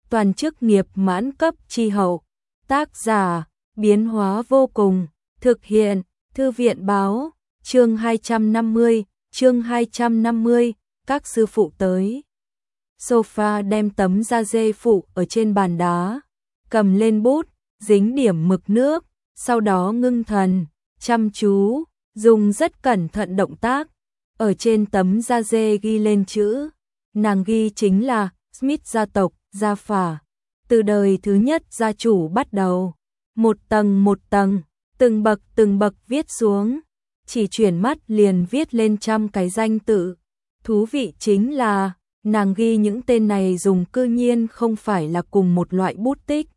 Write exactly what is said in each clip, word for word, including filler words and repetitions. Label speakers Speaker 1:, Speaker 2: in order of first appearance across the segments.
Speaker 1: toàn chức nghiệp mãn cấp chi hậu. Tác giả, biến hóa vô cùng, thực hiện, Thư viện báo, chương hai trăm năm mươi, chương hai trăm năm mươi, các sư phụ tới. Sofa đem tấm da dê phụ ở trên bàn đá, cầm lên bút, dính điểm mực nước, sau đó ngưng thần, chăm chú, dùng rất cẩn thận động tác, ở trên tấm da dê ghi lên chữ, nàng ghi chính là Smith gia tộc, gia phả, từ đời thứ nhất gia chủ bắt đầu, một tầng một tầng, từng bậc từng bậc viết xuống, chỉ chuyển mắt liền viết lên trăm cái danh tự. Thú vị chính là, nàng ghi những tên này dùng cư nhiên không phải là cùng một loại bút tích,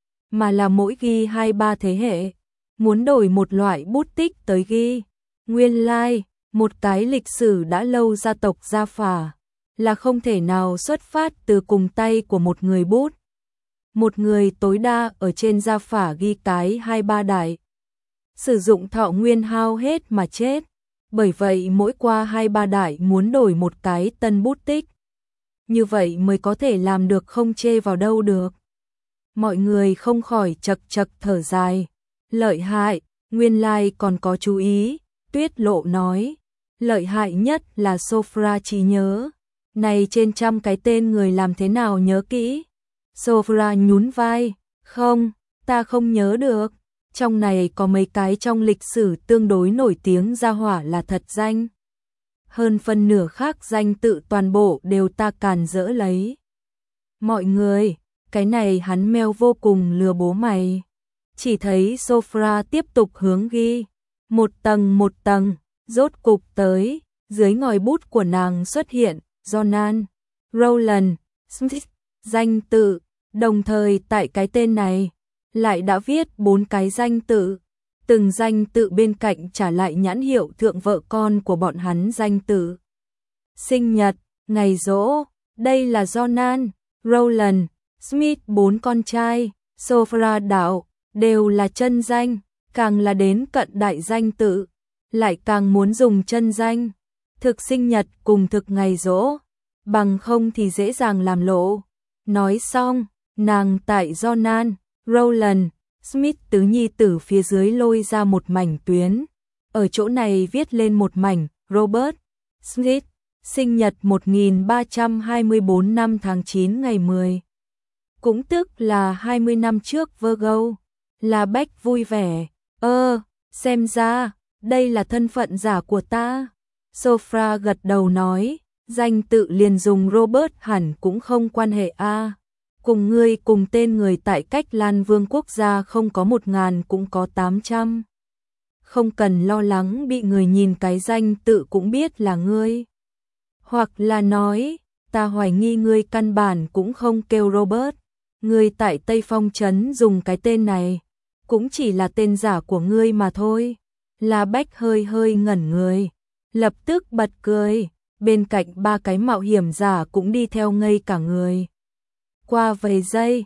Speaker 1: mà là mỗi ghi hai ba thế hệ, muốn đổi một loại bút tích tới ghi. Nguyên lai, like, một cái lịch sử đã lâu gia tộc gia phả, là không thể nào xuất phát từ cùng tay của một người bút. Một người tối đa ở trên gia phả ghi cái hai ba đại. Sử dụng thọ nguyên hao hết mà chết. Bởi vậy mỗi qua hai ba đại muốn đổi một cái tân bút tích. Như vậy mới có thể làm được không chê vào đâu được. Mọi người không khỏi chật chật thở dài. Lợi hại, nguyên lai còn có chú ý. Tuyết Lộ nói. Lợi hại nhất là Sophra trí nhớ. Này trên trăm cái tên người làm thế nào nhớ kỹ? Sophra nhún vai. Không, ta không nhớ được. Trong này có mấy cái trong lịch sử tương đối nổi tiếng gia hỏa là thật danh. Hơn phân nửa khác danh tự toàn bộ đều ta càn dỡ lấy. Mọi người, cái này hắn meo vô cùng lừa bố mày. Chỉ thấy Sophra tiếp tục hướng ghi. Một tầng một tầng, rốt cục tới, dưới ngòi bút của nàng xuất hiện, Jonan, Rowland, Smith, danh tự, đồng thời tại cái tên này, lại đã viết bốn cái danh tự, từng danh tự bên cạnh trả lại nhãn hiệu thượng vợ con của bọn hắn danh tự. Sinh nhật, ngày giỗ, đây là Jonan, Rowland, Smith bốn con trai, Sophra đạo, đều là chân danh, càng là đến cận đại danh tự, lại càng muốn dùng chân danh, thực sinh nhật cùng thực ngày giỗ, bằng không thì dễ dàng làm lộ. Nói xong, nàng tại Jonan, Rowland, Smith tứ nhi tử phía dưới lôi ra một mảnh tuyến. Ở chỗ này viết lên một mảnh, Robert Smith, sinh nhật một nghìn ba trăm hai mươi tư năm tháng chín ngày mười. Cũng tức là hai mươi năm trước Virgo, là Beck vui vẻ. Ơ, xem ra, đây là thân phận giả của ta. Sophra gật đầu nói, danh tự liền dùng Robert hẳn cũng không quan hệ a. Cùng ngươi cùng tên người tại cách Lan Vương quốc gia không có một ngàn cũng có tám trăm. Không cần lo lắng bị người nhìn cái danh tự cũng biết là ngươi. Hoặc là nói, ta hoài nghi ngươi căn bản cũng không kêu Robert. Ngươi tại Tây Phong Trấn dùng cái tên này, cũng chỉ là tên giả của ngươi mà thôi. La Bách hơi hơi ngẩn người, lập tức bật cười, bên cạnh ba cái mạo hiểm giả cũng đi theo ngây cả người. Qua vài giây,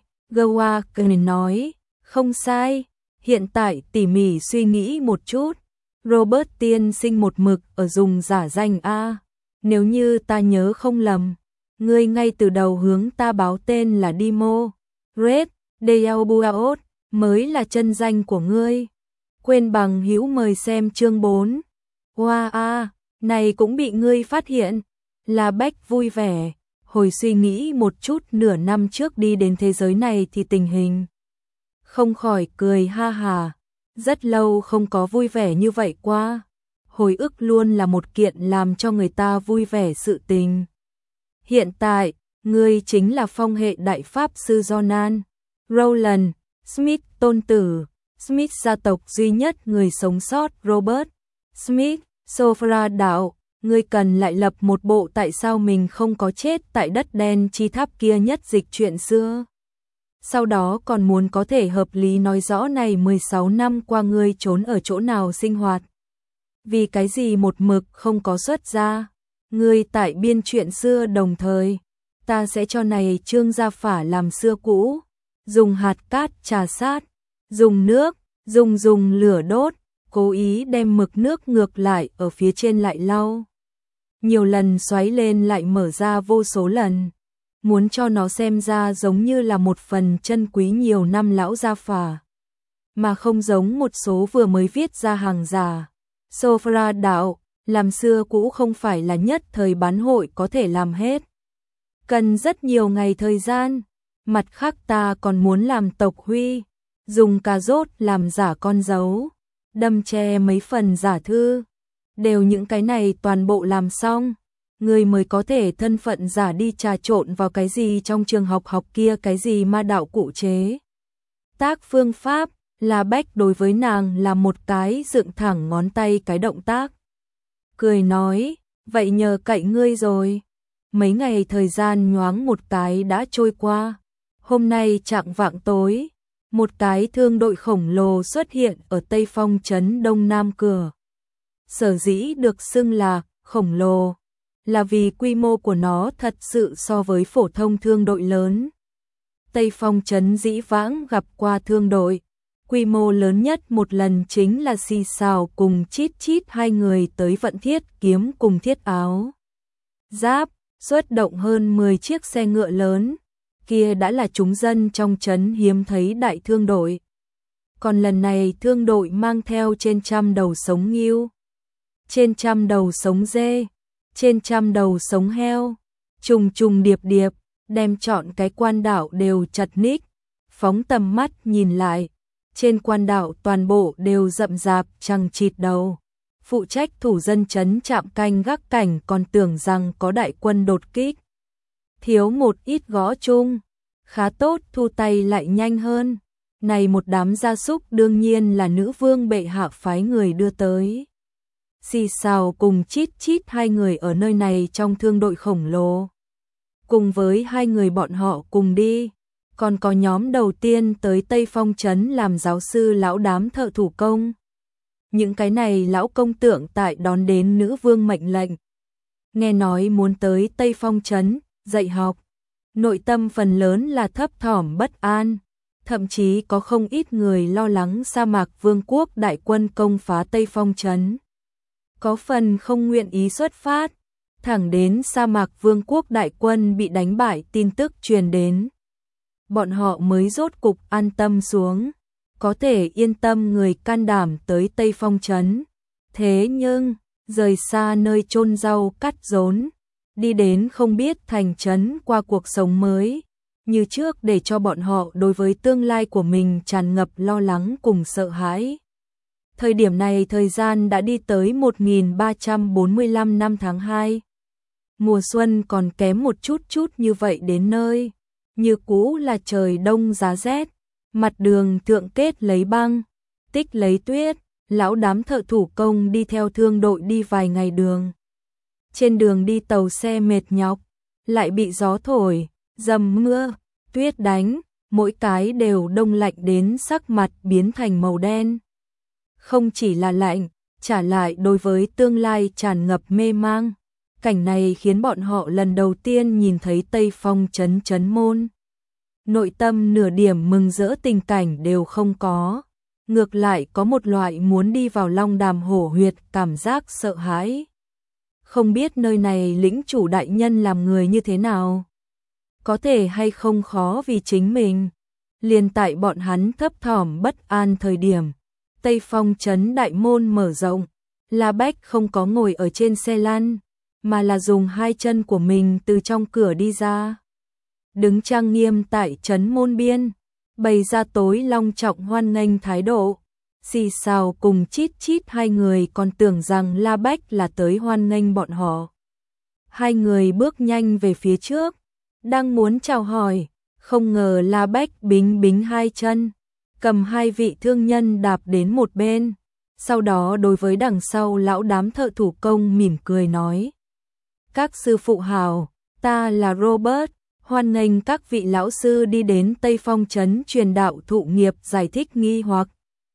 Speaker 1: Gawain nói, không sai, hiện tại tỉ mỉ suy nghĩ một chút, Robert tiên sinh một mực ở dùng giả danh A, nếu như ta nhớ không lầm, ngươi ngay từ đầu hướng ta báo tên là Dimo, Red, Dealbuaot, mới là chân danh của ngươi. Quên bằng hữu mời xem chương bốn. Hoa wow, a, này cũng bị ngươi phát hiện. La Bách vui vẻ, hồi suy nghĩ một chút nửa năm trước đi đến thế giới này thì tình hình. Không khỏi cười ha hà, rất lâu không có vui vẻ như vậy qua. Hồi ức luôn là một kiện làm cho người ta vui vẻ sự tình. Hiện tại, ngươi chính là phong hệ đại pháp sư Jonan, Rowland, Smith tôn tử, Smith gia tộc duy nhất người sống sót Robert Smith. Sophra đạo, ngươi cần lại lập một bộ tại sao mình không có chết tại đất đen chi tháp kia nhất dịch chuyện xưa. Sau đó còn muốn có thể hợp lý nói rõ này mười sáu năm qua ngươi trốn ở chỗ nào sinh hoạt. Vì cái gì một mực không có xuất ra. Ngươi tại biên chuyện xưa đồng thời, ta sẽ cho này Trương gia phả làm xưa cũ. Dùng hạt cát trà sát, dùng nước, dùng dùng lửa đốt, cố ý đem mực nước ngược lại ở phía trên lại lau. Nhiều lần xoáy lên lại mở ra vô số lần. muốn cho nó xem ra giống như là một phần chân quý nhiều năm lão gia phả, mà không giống một số vừa mới viết ra hàng giả. Sophra đạo, làm xưa cũ không phải là nhất thời bán hội có thể làm hết. Cần rất nhiều ngày thời gian. Mặt khác ta còn muốn làm tộc huy, dùng cà rốt làm giả con dấu, đâm che mấy phần giả thư. Đều những cái này toàn bộ làm xong, người mới có thể thân phận giả đi trà trộn vào cái gì trong trường học học kia cái gì ma đạo cụ chế. Tác phương pháp, La Bách đối với nàng là một cái dựng thẳng ngón tay cái động tác. Cười nói, vậy nhờ cậy ngươi rồi. Mấy ngày thời gian nhoáng một cái đã trôi qua. Hôm nay chạng vạng tối, một cái thương đội khổng lồ xuất hiện ở Tây Phong trấn Đông Nam cửa. Sở dĩ được xưng là khổng lồ, là vì quy mô của nó thật sự so với phổ thông thương đội lớn. Tây Phong trấn dĩ vãng gặp qua thương đội, quy mô lớn nhất một lần chính là Xì Xào cùng Chít Chít hai người tới vận thiết kiếm cùng thiết áo giáp, xuất động hơn mười chiếc xe ngựa lớn. Kia đã là chúng dân trong trấn hiếm thấy đại thương đội. Còn lần này thương đội mang theo trên trăm đầu sống ngưu, trên trăm đầu sống dê, trên trăm đầu sống heo, trùng trùng điệp điệp, đem trọn cái quan đảo đều chật ních. Phóng tầm mắt nhìn lại, trên quan đảo toàn bộ đều rậm rạp chằng chịt đầu. Phụ trách thủ dân trấn trạm canh gác cảnh còn tưởng rằng có đại quân đột kích. Thiếu một ít gõ chung, khá tốt thu tay lại nhanh hơn. Này một đám gia súc đương nhiên là nữ vương bệ hạ phái người đưa tới. Xì Xào cùng Chít Chít hai người ở nơi này trong thương đội khổng lồ. Cùng với hai người bọn họ cùng đi, còn có nhóm đầu tiên tới Tây Phong trấn làm giáo sư lão đám thợ thủ công. Những cái này lão công tượng tại đón đến nữ vương mệnh lệnh. Nghe nói muốn tới Tây Phong trấn dạy học, nội tâm phần lớn là thấp thỏm bất an, thậm chí có không ít người lo lắng sa mạc vương quốc đại quân công phá Tây Phong trấn. Có phần không nguyện ý xuất phát, thẳng đến sa mạc vương quốc đại quân bị đánh bại tin tức truyền đến. Bọn họ mới rốt cục an tâm xuống, có thể yên tâm người can đảm tới Tây Phong trấn. Thế nhưng, rời xa nơi chôn rau cắt rốn, đi đến không biết thành trấn qua cuộc sống mới, như trước để cho bọn họ đối với tương lai của mình tràn ngập lo lắng cùng sợ hãi. Thời điểm này thời gian đã đi tới một nghìn ba trăm bốn mươi lăm năm tháng hai. Mùa xuân còn kém một chút chút như vậy đến nơi, như cũ là trời đông giá rét, mặt đường thượng kết lấy băng, tích lấy tuyết, lão đám thợ thủ công đi theo thương đội đi vài ngày đường. Trên đường đi tàu xe mệt nhọc, lại bị gió thổi, dầm mưa, tuyết đánh, mỗi cái đều đông lạnh đến sắc mặt biến thành màu đen. Không chỉ là lạnh, trả lại đối với tương lai tràn ngập mê mang. Cảnh này khiến bọn họ lần đầu tiên nhìn thấy Tây Phong trấn trấn môn. Nội tâm nửa điểm mừng rỡ tình cảnh đều không có. Ngược lại có một loại muốn đi vào long đàm hổ huyệt cảm giác sợ hãi. Không biết nơi này lĩnh chủ đại nhân làm người như thế nào. Có thể hay không khó vì chính mình. Liền tại bọn hắn thấp thỏm bất an thời điểm. Tây Phong trấn đại môn mở rộng. La Bách không có ngồi ở trên xe lăn, mà là dùng hai chân của mình từ trong cửa đi ra. Đứng trang nghiêm tại trấn môn biên, bày ra tối long trọng hoan nghênh thái độ. Xì Xào cùng Chít Chít hai người còn tưởng rằng La Bách là tới hoan nghênh bọn họ. Hai người bước nhanh về phía trước, đang muốn chào hỏi, không ngờ La Bách bính bính hai chân, cầm hai vị thương nhân đạp đến một bên. Sau đó đối với đằng sau lão đám thợ thủ công mỉm cười nói: các sư phụ hào, ta là Robert, hoan nghênh các vị lão sư đi đến Tây Phong trấn truyền đạo thụ nghiệp giải thích nghi hoặc.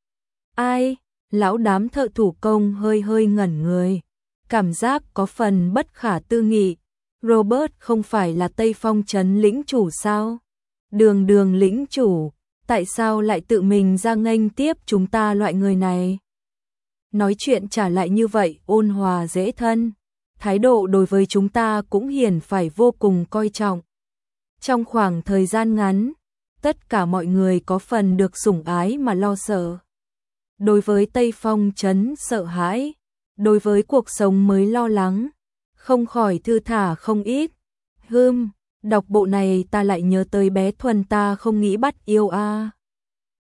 Speaker 1: Ai? Lão đám thợ thủ công hơi hơi ngẩn người, cảm giác có phần bất khả tư nghị. Robert không phải là Tây Phong trấn lĩnh chủ sao? Đường đường lĩnh chủ, tại sao lại tự mình ra nghênh tiếp chúng ta loại người này? Nói chuyện trả lại như vậy ôn hòa dễ thân, thái độ đối với chúng ta cũng hiển phải vô cùng coi trọng. Trong khoảng thời gian ngắn, tất cả mọi người có phần được sủng ái mà lo sợ. Đối với Tây Phong Trấn sợ hãi, đối với cuộc sống mới lo lắng, không khỏi thư thả không ít. Hừm, đọc bộ này ta lại nhớ tới bé Thuần ta không nghĩ bắt yêu a. À.